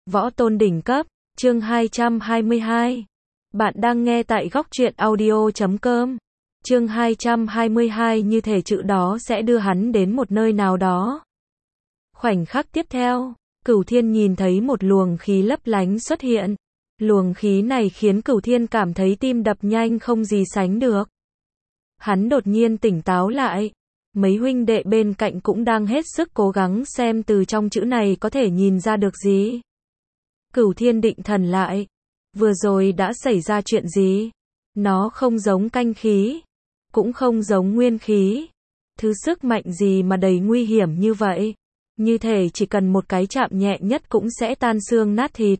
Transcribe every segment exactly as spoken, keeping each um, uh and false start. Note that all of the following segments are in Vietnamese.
Võ tôn đỉnh cấp, chương hai trăm hai mươi hai. Bạn đang nghe tại góc truyện audio chấm com. Chương hai trăm hai mươi hai, như thể chữ đó sẽ đưa hắn đến một nơi nào đó. Khoảnh khắc tiếp theo, Cửu Thiên nhìn thấy một luồng khí lấp lánh xuất hiện. Luồng khí này khiến Cửu Thiên cảm thấy tim đập nhanh không gì sánh được. Hắn đột nhiên tỉnh táo lại. Mấy huynh đệ bên cạnh cũng đang hết sức cố gắng xem từ trong chữ này có thể nhìn ra được gì. Cửu Thiên định thần lại. Vừa rồi đã xảy ra chuyện gì? Nó không giống canh khí, cũng không giống nguyên khí. Thứ sức mạnh gì mà đầy nguy hiểm như vậy? Như thể chỉ cần một cái chạm nhẹ nhất cũng sẽ tan xương nát thịt.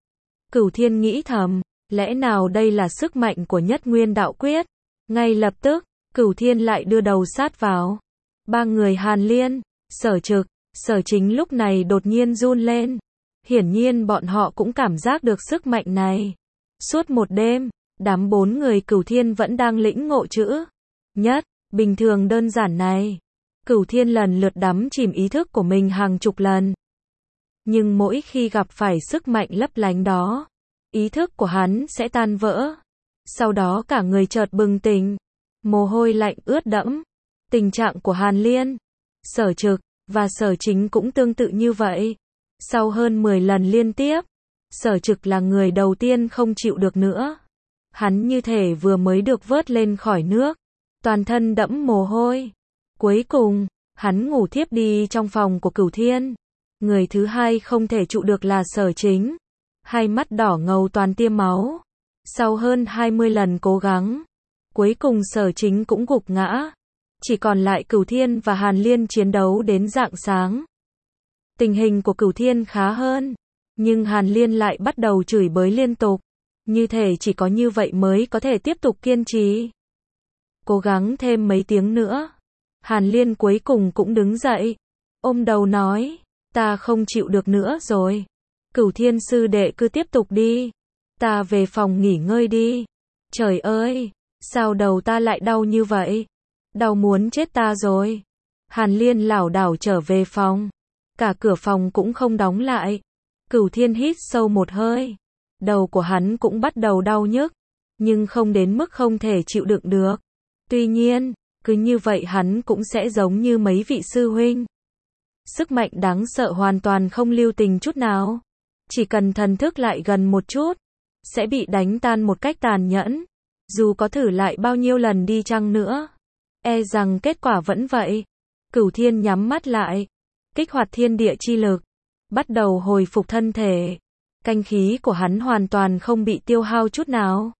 Cửu Thiên nghĩ thầm, lẽ nào đây là sức mạnh của Nhất Nguyên Đạo Quyết? Ngay lập tức, Cửu Thiên lại đưa đầu sát vào. Ba người Hàn Liên, Sở Trực, Sở Chính lúc này đột nhiên run lên. Hiển nhiên bọn họ cũng cảm giác được sức mạnh này. Suốt một đêm, đám bốn người Cửu Thiên vẫn đang lĩnh ngộ chữ nhất, bình thường đơn giản này. Cửu Thiên lần lượt đắm chìm ý thức của mình hàng chục lần. Nhưng mỗi khi gặp phải sức mạnh lấp lánh đó, ý thức của hắn sẽ tan vỡ. Sau đó cả người chợt bừng tỉnh, mồ hôi lạnh ướt đẫm. Tình trạng của Hàn Liên, Sở Trực và Sở Chính cũng tương tự như vậy. Sau hơn mười lần liên tiếp, Sở Trực là người đầu tiên không chịu được nữa. Hắn như thể vừa mới được vớt lên khỏi nước, toàn thân đẫm mồ hôi. Cuối cùng, hắn ngủ thiếp đi trong phòng của Cửu Thiên. Người thứ hai không thể trụ được là Sở Chính. Hai mắt đỏ ngầu toàn tiêm máu. Sau hơn hai mươi lần cố gắng, cuối cùng Sở Chính cũng gục ngã. Chỉ còn lại Cửu Thiên và Hàn Liên chiến đấu đến rạng sáng. Tình hình của Cửu Thiên khá hơn, nhưng Hàn Liên lại bắt đầu chửi bới liên tục. Như thể chỉ có như vậy mới có thể tiếp tục kiên trì. Cố gắng thêm mấy tiếng nữa. Hàn Liên cuối cùng cũng đứng dậy, ôm đầu nói, ta không chịu được nữa rồi. Cửu Thiên sư đệ cứ tiếp tục đi. Ta về phòng nghỉ ngơi đi. Trời ơi, sao đầu ta lại đau như vậy? Đau muốn chết ta rồi. Hàn Liên lảo đảo trở về phòng. Cả cửa phòng cũng không đóng lại. Cửu Thiên hít sâu một hơi. Đầu của hắn cũng bắt đầu đau nhức, nhưng không đến mức không thể chịu đựng được. Tuy nhiên, cứ như vậy hắn cũng sẽ giống như mấy vị sư huynh. Sức mạnh đáng sợ hoàn toàn không lưu tình chút nào. Chỉ cần thần thức lại gần một chút, sẽ bị đánh tan một cách tàn nhẫn. Dù có thử lại bao nhiêu lần đi chăng nữa, e rằng kết quả vẫn vậy. Cửu Thiên nhắm mắt lại, kích hoạt thiên địa chi lực, bắt đầu hồi phục thân thể. Canh khí của hắn hoàn toàn không bị tiêu hao chút nào.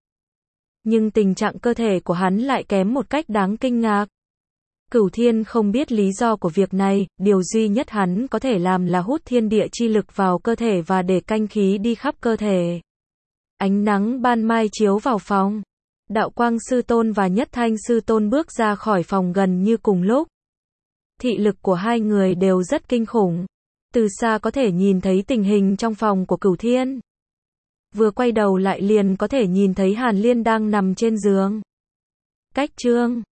Nhưng tình trạng cơ thể của hắn lại kém một cách đáng kinh ngạc. Cửu Thiên không biết lý do của việc này, điều duy nhất hắn có thể làm là hút thiên địa chi lực vào cơ thể và để canh khí đi khắp cơ thể. Ánh nắng ban mai chiếu vào phòng. Đạo Quang Sư Tôn và Nhất Thanh Sư Tôn bước ra khỏi phòng gần như cùng lúc. Thị lực của hai người đều rất kinh khủng. Từ xa có thể nhìn thấy tình hình trong phòng của Cửu Thiên. Vừa quay đầu lại liền có thể nhìn thấy Hàn Liên đang nằm trên giường. Cách chương